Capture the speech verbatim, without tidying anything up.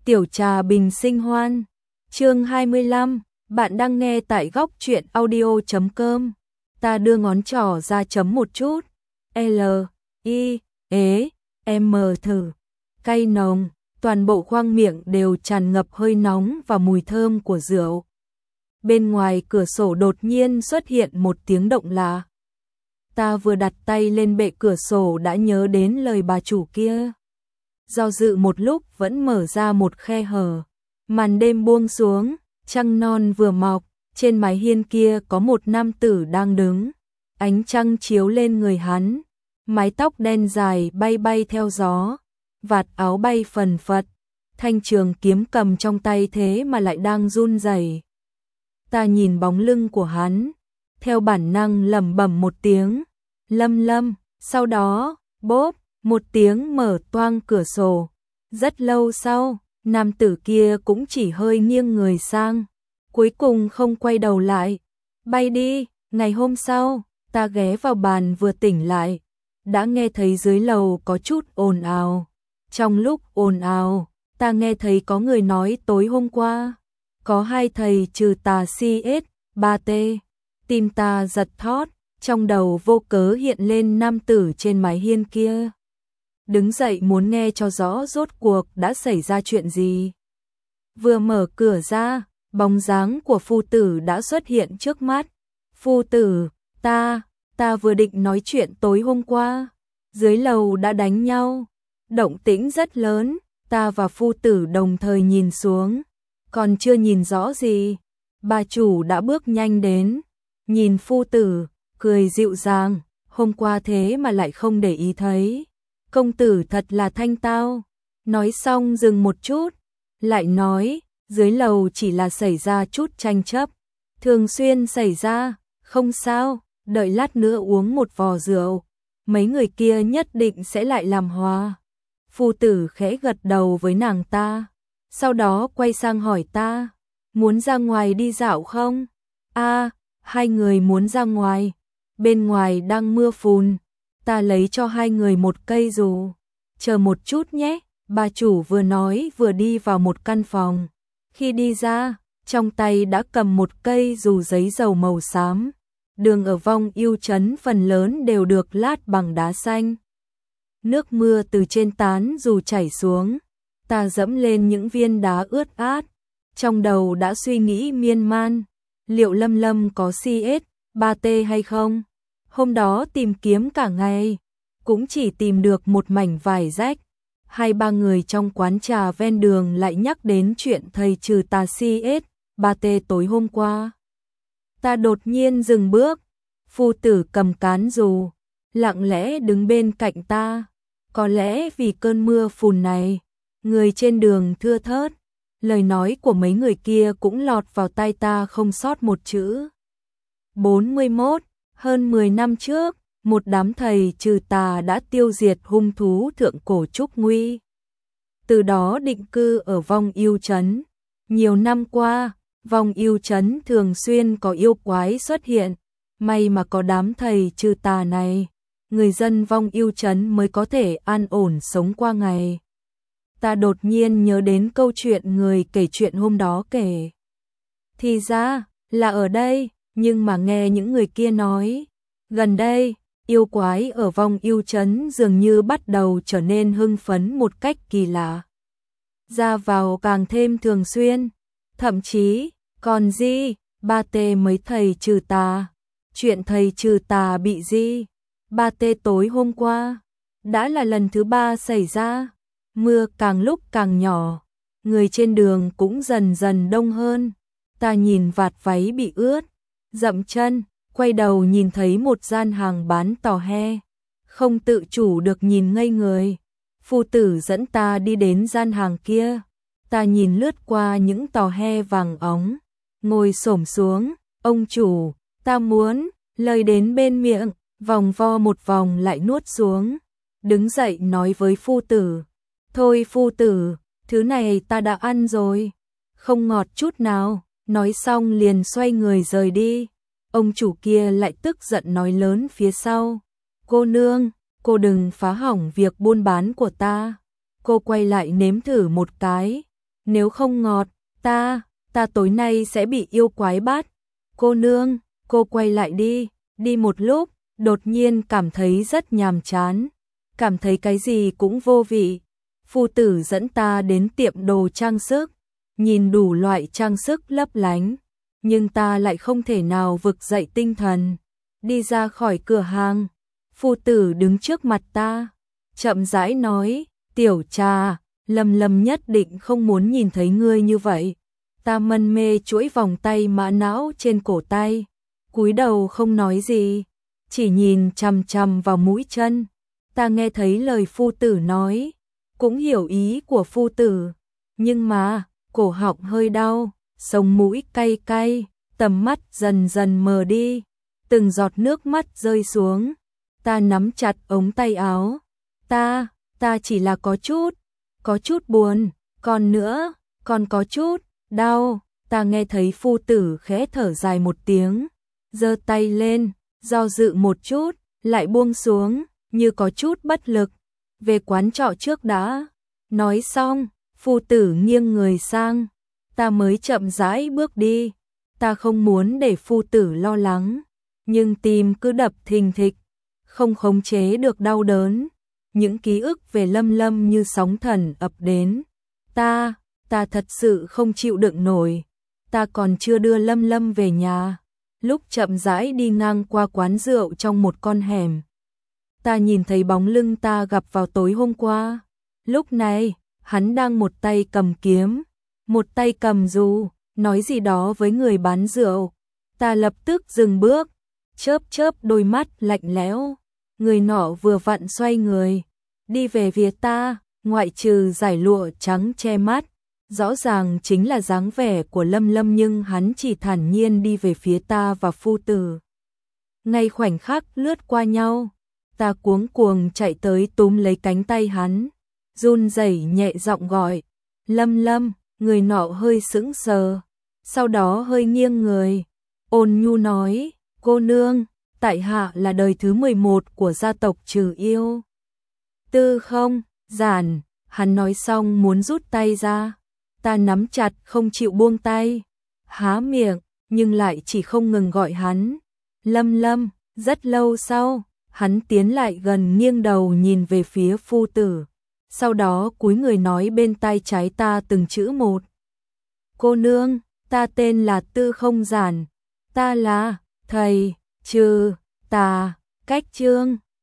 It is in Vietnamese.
Tiểu trà bình sinh hoan. Chương hai mươi lăm, bạn đang nghe tại góc truyện audio chấm com. Ta đưa ngón trỏ ra chấm một chút. L, I, ế, M thử. Cay nồng, toàn bộ khoang miệng đều tràn ngập hơi nóng và mùi thơm của rượu. Bên ngoài cửa sổ đột nhiên xuất hiện một tiếng động lạ. Ta vừa đặt tay lên bệ cửa sổ đã nhớ đến lời bà chủ kia. Do dự một lúc vẫn mở ra một khe hở. Màn đêm buông xuống, trăng non vừa mọc, trên mái hiên kia có một nam tử đang đứng. Ánh trăng chiếu lên người hắn, mái tóc đen dài bay bay theo gió, vạt áo bay phần phật, thanh trường kiếm cầm trong tay thế mà lại đang run rẩy. Ta nhìn bóng lưng của hắn, theo bản năng lẩm bẩm một tiếng, Lâm Lâm, sau đó, bốp, một tiếng mở toang cửa sổ. Rất lâu sau, nam tử kia cũng chỉ hơi nghiêng người sang, cuối cùng không quay đầu lại. Bay đi. Ngày hôm sau, ta ghé vào bàn vừa tỉnh lại, đã nghe thấy dưới lầu có chút ồn ào. Trong lúc ồn ào, ta nghe thấy có người nói tối hôm qua có hai thầy trừ tà xê ét, ba T. Tim ta giật thót, trong đầu vô cớ hiện lên nam tử trên mái hiên kia. Đứng dậy muốn nghe cho rõ rốt cuộc đã xảy ra chuyện gì. Vừa mở cửa ra, bóng dáng của phu tử đã xuất hiện trước mắt. Phu tử, ta, ta vừa định nói chuyện tối hôm qua. Dưới lầu đã đánh nhau. Động tĩnh rất lớn, ta và phu tử đồng thời nhìn xuống. Còn chưa nhìn rõ gì, bà chủ đã bước nhanh đến. Nhìn phu tử, cười dịu dàng, hôm qua thế mà lại không để ý thấy. Công tử thật là thanh tao. Nói xong dừng một chút, lại nói, dưới lầu chỉ là xảy ra chút tranh chấp. Thường xuyên xảy ra, không sao, đợi lát nữa uống một vò rượu. Mấy người kia nhất định sẽ lại làm hòa. Phu tử khẽ gật đầu với nàng ta. Sau đó quay sang hỏi ta, muốn ra ngoài đi dạo không? A, hai người muốn ra ngoài. Bên ngoài đang mưa phùn. Ta lấy cho hai người một cây dù. Chờ một chút nhé, bà chủ vừa nói vừa đi vào một căn phòng. Khi đi ra, trong tay đã cầm một cây dù giấy dầu màu xám. Đường ở Vong Yêu Trấn phần lớn đều được lát bằng đá xanh. Nước mưa từ trên tán dù chảy xuống. Ta dẫm lên những viên đá ướt át. Trong đầu đã suy nghĩ miên man. Liệu Lâm Lâm có xê ét, ba T hay không? Hôm đó tìm kiếm cả ngày, cũng chỉ tìm được một mảnh vải rách. Hai ba người trong quán trà ven đường lại nhắc đến chuyện thầy trừ tà xê ét, ba T tối hôm qua. Ta đột nhiên dừng bước, phu tử cầm cán dù, lặng lẽ đứng bên cạnh ta. Có lẽ vì cơn mưa phùn này, người trên đường thưa thớt, lời nói của mấy người kia cũng lọt vào tai ta không sót một chữ. bốn mươi mốt, hơn mười năm trước, một đám thầy trừ tà đã tiêu diệt hung thú thượng cổ Trúc Nguy. Từ đó định cư ở Vong Yêu Trấn. Nhiều năm qua, Vong Yêu Trấn thường xuyên có yêu quái xuất hiện. May mà có đám thầy trừ tà này, người dân Vong Yêu Trấn mới có thể an ổn sống qua ngày. Ta đột nhiên nhớ đến câu chuyện người kể chuyện hôm đó kể. Thì ra, là ở đây, nhưng mà nghe những người kia nói, gần đây, yêu quái ở Vong Yêu Trấn dường như bắt đầu trở nên hưng phấn một cách kỳ lạ. Ra vào càng thêm thường xuyên, thậm chí, còn gì, ba T mấy thầy trừ tà. Chuyện thầy trừ tà bị gì? ba T tối hôm qua, đã là lần thứ ba xảy ra. Mưa càng lúc càng nhỏ, người trên đường cũng dần dần đông hơn. Ta nhìn vạt váy bị ướt, dậm chân, quay đầu nhìn thấy một gian hàng bán tò he. Không tự chủ được nhìn ngây người. Phu tử dẫn ta đi đến gian hàng kia. Ta nhìn lướt qua những tò he vàng óng, ngồi xổm xuống, ông chủ, ta muốn, lời đến bên miệng, vòng vo một vòng lại nuốt xuống. Đứng dậy nói với phu tử, thôi phu tử, thứ này ta đã ăn rồi, không ngọt chút nào. Nói xong liền xoay người rời đi. Ông chủ kia lại tức giận nói lớn phía sau, cô nương, cô đừng phá hỏng việc buôn bán của ta. Cô quay lại nếm thử một cái, nếu không ngọt, ta, ta tối nay sẽ bị yêu quái bắt. Cô nương, cô quay lại đi, đi một lúc, đột nhiên cảm thấy rất nhàm chán, cảm thấy cái gì cũng vô vị. Phu tử dẫn ta đến tiệm đồ trang sức, nhìn đủ loại trang sức lấp lánh, nhưng ta lại không thể nào vực dậy tinh thần. Đi ra khỏi cửa hàng, phu tử đứng trước mặt ta, chậm rãi nói, tiểu trà, Lâm Lâm nhất định không muốn nhìn thấy ngươi như vậy. Ta mân mê chuỗi vòng tay mã não trên cổ tay, cúi đầu không nói gì, chỉ nhìn chằm chằm vào mũi chân. Ta nghe thấy lời phu tử nói, cũng hiểu ý của phu tử, nhưng mà, cổ họng hơi đau, sống mũi cay cay, tầm mắt dần dần mờ đi, từng giọt nước mắt rơi xuống. Ta nắm chặt ống tay áo, ta, ta chỉ là có chút, có chút buồn, còn nữa, còn có chút, đau. Ta nghe thấy phu tử khẽ thở dài một tiếng, giơ tay lên, do dự một chút, lại buông xuống, như có chút bất lực. Về quán trọ trước đã. Nói xong, phu tử nghiêng người sang, ta mới chậm rãi bước đi. Ta không muốn để phu tử lo lắng, nhưng tim cứ đập thình thịch, không khống chế được đau đớn. Những ký ức về Lâm Lâm như sóng thần ập đến. Ta, ta thật sự không chịu đựng nổi. Ta còn chưa đưa Lâm Lâm về nhà, lúc chậm rãi đi ngang qua quán rượu trong một con hẻm, ta nhìn thấy bóng lưng ta gặp vào tối hôm qua. Lúc này, hắn đang một tay cầm kiếm, một tay cầm dù, nói gì đó với người bán rượu. Ta lập tức dừng bước, chớp chớp đôi mắt lạnh lẽo. Người nọ vừa vặn xoay người, đi về phía ta, ngoại trừ dải lụa trắng che mắt, rõ ràng chính là dáng vẻ của Lâm Lâm, nhưng hắn chỉ thản nhiên đi về phía ta và phu tử. Ngay khoảnh khắc lướt qua nhau, ta cuống cuồng chạy tới túm lấy cánh tay hắn, run rẩy nhẹ giọng gọi, Lâm Lâm. Người nọ hơi sững sờ, sau đó hơi nghiêng người, ôn nhu nói, cô nương, tại hạ là đời thứ mười một của gia tộc Trừ Yêu. Tư không, giản. Hắn nói xong muốn rút tay ra, ta nắm chặt không chịu buông tay, há miệng, nhưng lại chỉ không ngừng gọi hắn, Lâm Lâm. Rất lâu sau, hắn tiến lại gần, nghiêng đầu nhìn về phía phu tử, sau đó cúi người nói bên tai trái ta từng chữ một. Cô nương, ta tên là Tư không giản, ta là thầy Trừ Tà Cách Trương.